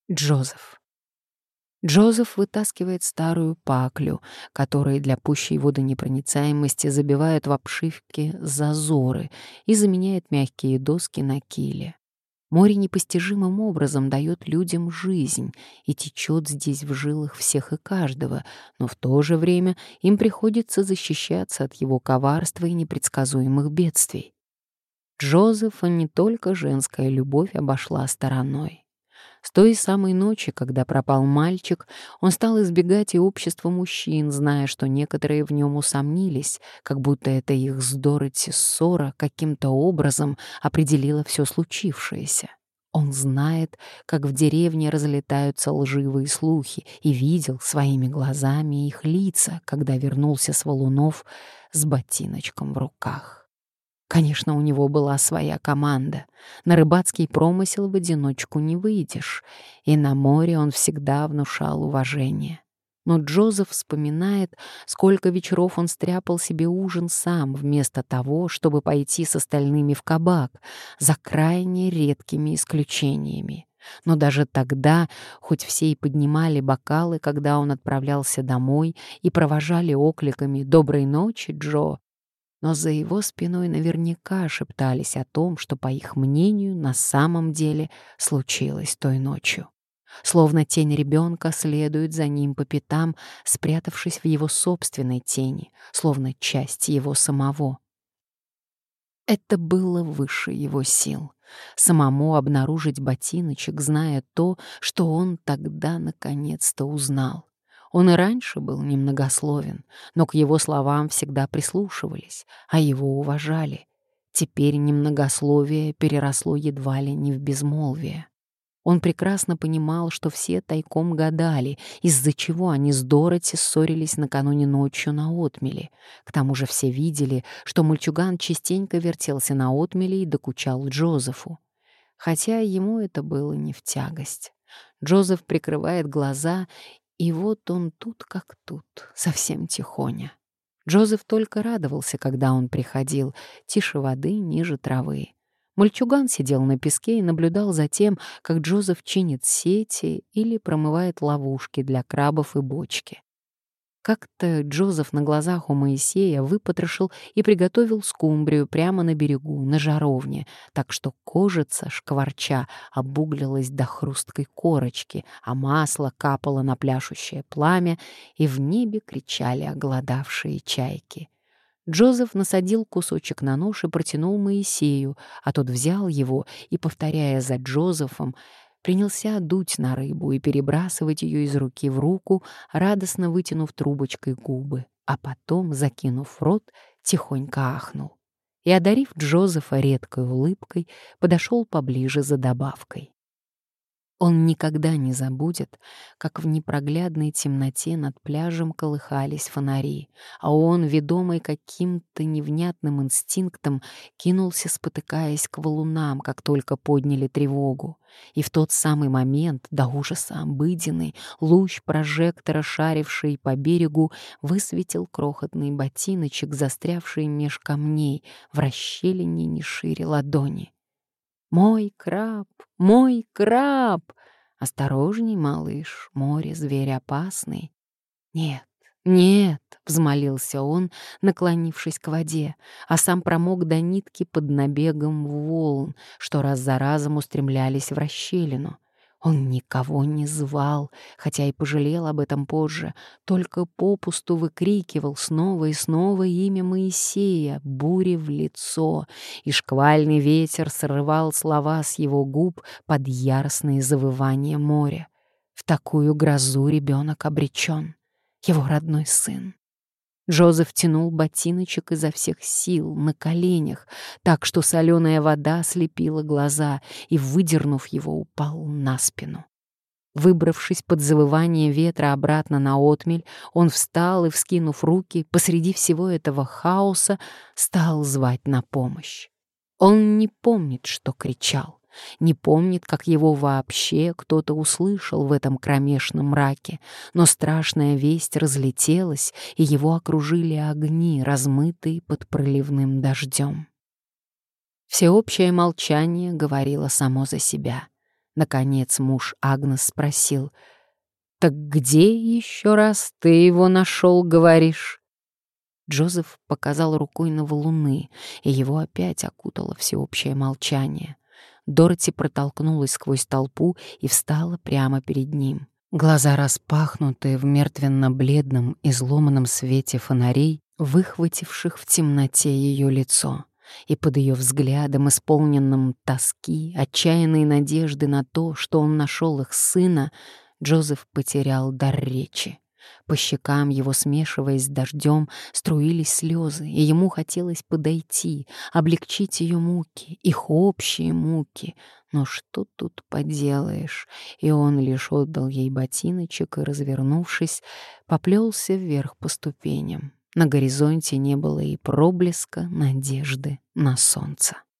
Джозеф. Джозеф вытаскивает старую паклю, которые для пущей водонепроницаемости забивают в обшивке зазоры, и заменяет мягкие доски на киле. Море непостижимым образом дает людям жизнь и течет здесь в жилах всех и каждого, но в то же время им приходится защищаться от его коварства и непредсказуемых бедствий. Джозефа не только женская любовь обошла стороной. С той самой ночи, когда пропал мальчик, он стал избегать и общества мужчин, зная, что некоторые в нем усомнились, как будто это их с Дороти ссора каким-то образом определила все случившееся. Он знает, как в деревне разлетаются лживые слухи, и видел своими глазами их лица, когда вернулся с валунов с ботиночком в руках. Конечно, у него была своя команда. На рыбацкий промысел в одиночку не выйдешь, и на море он всегда внушал уважение. Но Джозеф вспоминает, сколько вечеров он стряпал себе ужин сам, вместо того, чтобы пойти с остальными в кабак, за крайне редкими исключениями. Но даже тогда, хоть все и поднимали бокалы, когда он отправлялся домой, и провожали окликами «Доброй ночи, Джо!», но за его спиной наверняка шептались о том, что, по их мнению, на самом деле случилось той ночью. Словно тень ребенка следует за ним по пятам, спрятавшись в его собственной тени, словно часть его самого. Это было выше его сил. Самому обнаружить ботиночек, зная то, что он тогда наконец-то узнал. Он и раньше был немногословен, но к его словам всегда прислушивались, а его уважали. Теперь немногословие переросло едва ли не в безмолвие. Он прекрасно понимал, что все тайком гадали, из-за чего они с Дороти ссорились накануне ночью на отмеле. К тому же все видели, что мальчуган частенько вертелся на отмеле и докучал Джозефу. Хотя ему это было не в тягость. Джозеф прикрывает глаза, и вот он тут как тут, совсем тихоня. Джозеф только радовался, когда он приходил, тише воды, ниже травы. Мальчуган сидел на песке и наблюдал за тем, как Джозеф чинит сети или промывает ловушки для крабов и бочки. Как-то Джозеф на глазах у Моисея выпотрошил и приготовил скумбрию прямо на берегу, на жаровне, так что кожица, шкварча, обуглилась до хрусткой корочки, а масло капало на пляшущее пламя, и в небе кричали оголодавшие чайки. Джозеф насадил кусочек на нож и протянул Моисею, а тот взял его и, повторяя за Джозефом, принялся дуть на рыбу и перебрасывать ее из руки в руку, радостно вытянув трубочкой губы, а потом, закинув в рот, тихонько ахнул. И, одарив Джозефа редкой улыбкой, подошел поближе за добавкой. Он никогда не забудет, как в непроглядной темноте над пляжем колыхались фонари, а он, ведомый каким-то невнятным инстинктом, кинулся, спотыкаясь к валунам, как только подняли тревогу. И в тот самый момент, до ужаса обыденный, луч прожектора, шаривший по берегу, высветил крохотный ботиночек, застрявший меж камней, в расщелине не шире ладони. «Мой краб! Мой краб! Осторожней, малыш, море зверь опасный!» «Нет, нет!» — взмолился он, наклонившись к воде, а сам промок до нитки под набегом волн, что раз за разом устремлялись в расщелину. Он никого не звал, хотя и пожалел об этом позже, только попусту выкрикивал снова и снова имя Моисея, буре в лицо, и шквальный ветер срывал слова с его губ под яростные завывания моря. В такую грозу ребенок обречен, его родной сын. Джозеф тянул ботиночек изо всех сил, на коленях, так что соленая вода слепила глаза, и, выдернув его, упал на спину. Выбравшись под завывание ветра обратно на отмель, он встал и, вскинув руки, посреди всего этого хаоса стал звать на помощь. Он не помнит, что кричал. Не помнит, как его вообще кто-то услышал в этом кромешном мраке, но страшная весть разлетелась, и его окружили огни, размытые под проливным дождем. Всеобщее молчание говорило само за себя. Наконец муж Агнес спросил: «Так где еще раз ты его нашел, говоришь?» Джозеф показал рукой на валуны, и его опять окутало всеобщее молчание. Дороти протолкнулась сквозь толпу и встала прямо перед ним. Глаза распахнутые в мертвенно-бледном, изломанном свете фонарей, выхвативших в темноте ее лицо. И под ее взглядом, исполненным тоски, отчаянной надежды на то, что он нашел их сына, Джозеф потерял дар речи. По щекам его, смешиваясь с дождем, струились слезы, и ему хотелось подойти, облегчить ее муки, их общие муки. Но что тут поделаешь? И он лишь отдал ей ботиночек и, развернувшись, поплелся вверх по ступеням. На горизонте не было и проблеска надежды на солнце.